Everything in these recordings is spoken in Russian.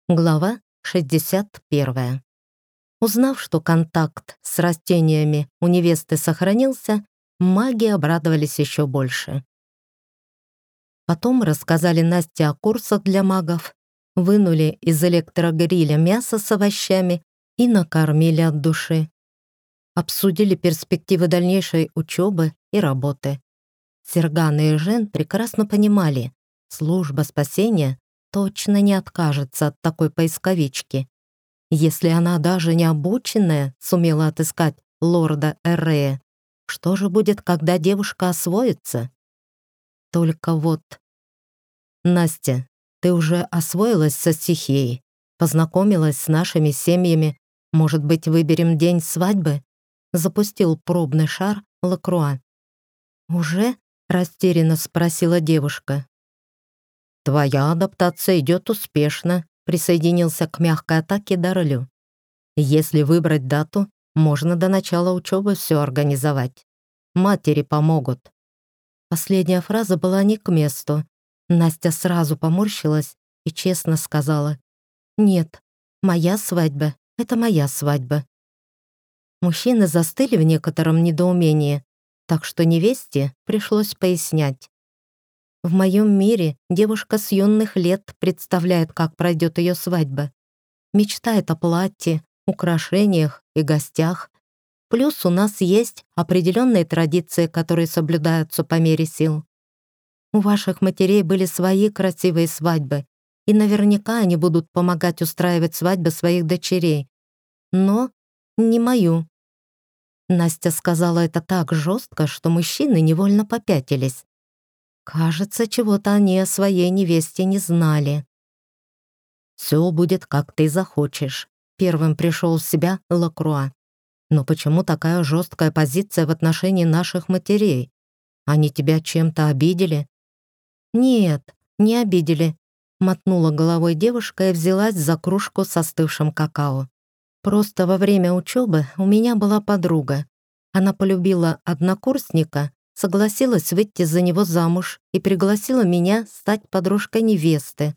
Глава 61. Узнав, что контакт с растениями у невесты сохранился, маги обрадовались еще больше. Потом рассказали Насте о курсах для магов, вынули из электрогриля мясо с овощами и накормили от души. Обсудили перспективы дальнейшей учебы и работы. Серган и Жен прекрасно понимали, служба спасения точно не откажется от такой поисковички. Если она даже не обученная сумела отыскать лорда Эррея, что же будет, когда девушка освоится? Только вот... Настя, ты уже освоилась со стихией, познакомилась с нашими семьями, может быть, выберем день свадьбы? Запустил пробный шар Лакруа. «Уже?» — растерянно спросила девушка. «Твоя адаптация идет успешно», — присоединился к мягкой атаке Даролю. «Если выбрать дату, можно до начала учебы все организовать. Матери помогут». Последняя фраза была не к месту. Настя сразу поморщилась и честно сказала: «Нет, моя свадьба — это моя свадьба». Мужчины застыли в некотором недоумении, так что невесте пришлось пояснять. В моем мире девушка с юных лет представляет, как пройдет ее свадьба. Мечтает о платье, украшениях и гостях. Плюс у нас есть определенные традиции, которые соблюдаются по мере сил. У ваших матерей были свои красивые свадьбы, и наверняка они будут помогать устраивать свадьбы своих дочерей. Но не мою. Настя сказала это так жестко, что мужчины невольно попятились. Кажется, чего-то они о своей невесте не знали. «Все будет, как ты захочешь», — первым пришел в себя Лакруа. «Но почему такая жесткая позиция в отношении наших матерей? Они тебя чем-то обидели?» «Нет, не обидели», — мотнула головой девушка и взялась за кружку с остывшим какао. «Просто во время учебы у меня была подруга. Она полюбила однокурсника, согласилась выйти за него замуж и пригласила меня стать подружкой невесты.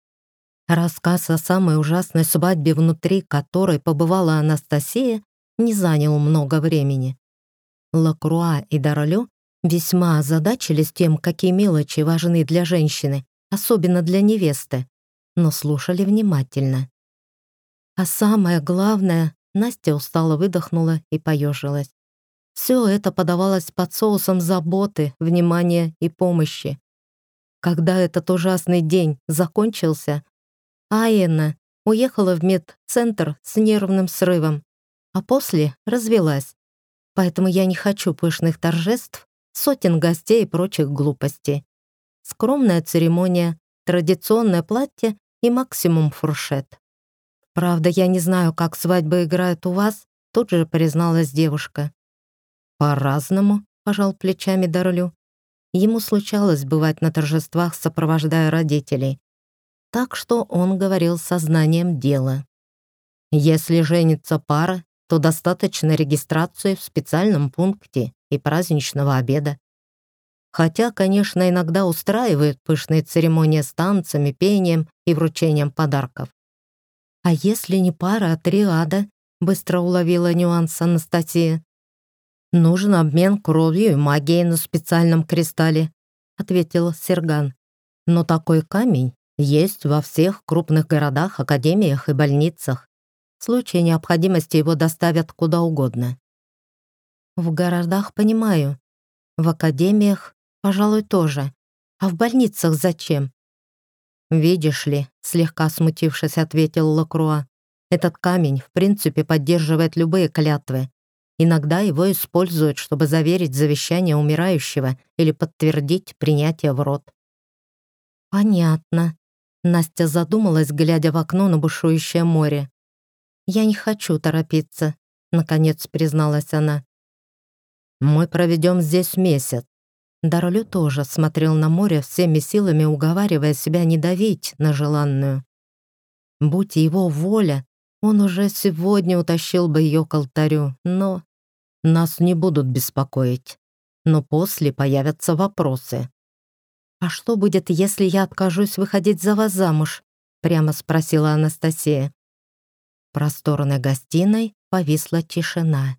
Рассказ о самой ужасной свадьбе, внутри которой побывала Анастасия, не занял много времени. Лакруа и Даролю весьма озадачились тем, какие мелочи важны для женщины, особенно для невесты, но слушали внимательно. А самое главное, Настя устало выдохнула и поежилась. Все это подавалось под соусом заботы, внимания и помощи. Когда этот ужасный день закончился, Айена уехала в медцентр с нервным срывом, а после развелась. Поэтому я не хочу пышных торжеств, сотен гостей и прочих глупостей. Скромная церемония, традиционное платье и максимум фуршет. Правда, я не знаю, как свадьбы играют у вас, тут же призналась девушка. «По-разному», — пожал плечами Даролю. Ему случалось бывать на торжествах, сопровождая родителей. Так что он говорил сознанием дела. «Если женится пара, то достаточно регистрации в специальном пункте и праздничного обеда. Хотя, конечно, иногда устраивают пышные церемонии с танцами, пением и вручением подарков». «А если не пара, а триада?» — быстро уловила нюанс Анастасия. «Нужен обмен кровью и магией на специальном кристалле», — ответил Серган. «Но такой камень есть во всех крупных городах, академиях и больницах. В случае необходимости его доставят куда угодно». «В городах понимаю. В академиях, пожалуй, тоже. А в больницах зачем?» «Видишь ли», — слегка смутившись, ответил Лакруа, «этот камень, в принципе, поддерживает любые клятвы. Иногда его используют, чтобы заверить завещание умирающего или подтвердить принятие в род». «Понятно». Настя задумалась, глядя в окно на бушующее море. «Я не хочу торопиться», — наконец призналась она. «Мы проведем здесь месяц». Даролю тоже смотрел на море, всеми силами уговаривая себя не давить на желанную. Будь его воля, он уже сегодня утащил бы ее к алтарю, но... «Нас не будут беспокоить, но после появятся вопросы». «А что будет, если я откажусь выходить за вас замуж? — прямо спросила Анастасия. В просторной гостиной повисла тишина.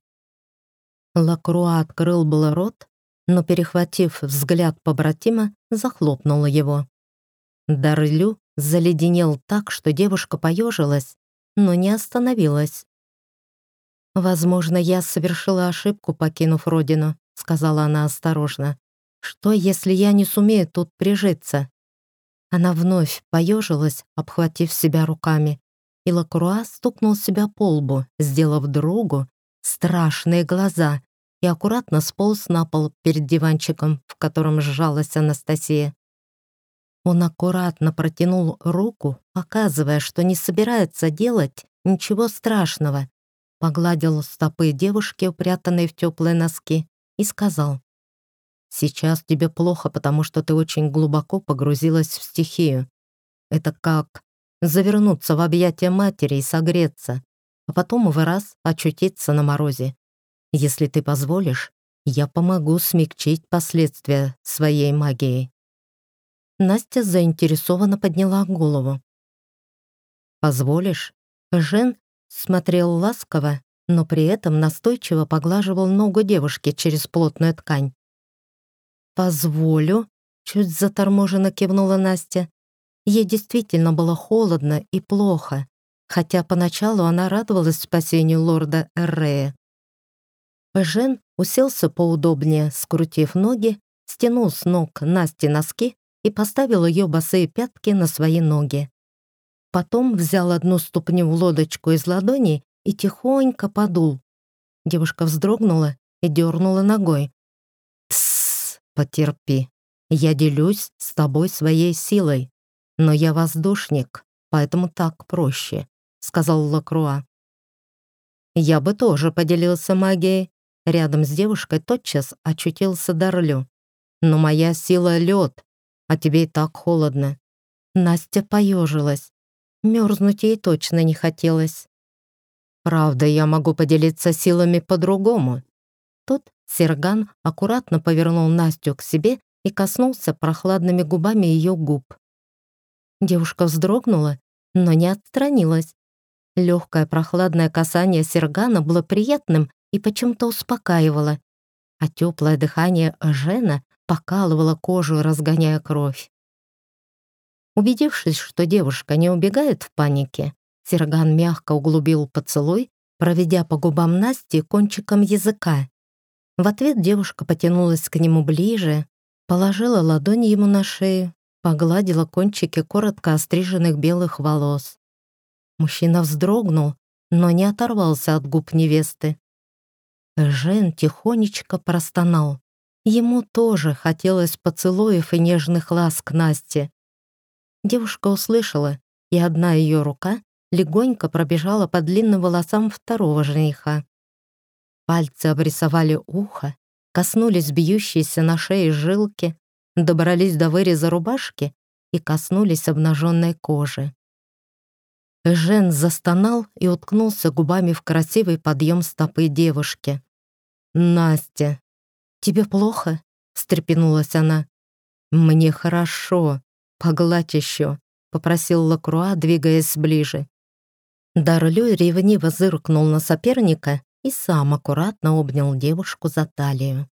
Лакруа открыл было рот, но, перехватив взгляд побратима, захлопнула его. Дарлю заледенел так, что девушка поежилась, но не остановилась. «Возможно, я совершила ошибку, покинув родину», — сказала она осторожно. «Что, если я не сумею тут прижиться?» Она вновь поежилась, обхватив себя руками, и Лакруа стукнул себя по лбу, сделав другу страшные глаза, и аккуратно сполз на пол перед диванчиком, в котором сжалась Анастасия. Он аккуратно протянул руку, показывая, что не собирается делать ничего страшного, погладил стопы девушки, упрятанные в теплые носки, и сказал: «Сейчас тебе плохо, потому что ты очень глубоко погрузилась в стихию. Это как завернуться в объятия матери и согреться, а потом в раз очутиться на морозе. Если ты позволишь, я помогу смягчить последствия своей магией». Настя заинтересованно подняла голову. «Позволишь?» Жен смотрел ласково, но при этом настойчиво поглаживал ногу девушки через плотную ткань. «Позволю», — чуть заторможенно кивнула Настя. Ей действительно было холодно и плохо, хотя поначалу она радовалась спасению лорда Эррея. Жен уселся поудобнее, скрутив ноги, стянул с ног Насти носки и поставил ее босые пятки на свои ноги. Потом взял одну ступню в лодочку из ладони и тихонько подул. Девушка вздрогнула и дернула ногой. «Тссс, потерпи. Я делюсь с тобой своей силой, но я воздушник, поэтому так проще», — сказал Лакруа. «Я бы тоже поделился магией». Рядом с девушкой тотчас очутился Дарлю. «Но моя сила — лед, а тебе и так холодно». Настя поежилась. Мерзнуть ей точно не хотелось. «Правда, я могу поделиться силами по-другому». Тут Серган аккуратно повернул Настю к себе и коснулся прохладными губами ее губ. Девушка вздрогнула, но не отстранилась. Легкое прохладное касание Сергана было приятным и почему-то успокаивало, а теплое дыхание Жена покалывало кожу, разгоняя кровь. Убедившись, что девушка не убегает в панике, Серган мягко углубил поцелуй, проведя по губам Насти кончиком языка. В ответ девушка потянулась к нему ближе, положила ладонь ему на шею, погладила кончики коротко остриженных белых волос. Мужчина вздрогнул, но не оторвался от губ невесты. Жен тихонечко простонал. Ему тоже хотелось поцелуев и нежных ласк Насти. Девушка услышала, и одна ее рука легонько пробежала по длинным волосам второго жениха. Пальцы обрисовали ухо, коснулись бьющейся на шее жилки, добрались до выреза рубашки и коснулись обнаженной кожи. Жен застонал и уткнулся губами в красивый подъем стопы девушки. «Настя, тебе плохо?» — встрепенулась она. «Мне хорошо. Погладь еще», — попросил Лакруа, двигаясь ближе. Дарлю ревниво зыркнул на соперника и сам аккуратно обнял девушку за талию.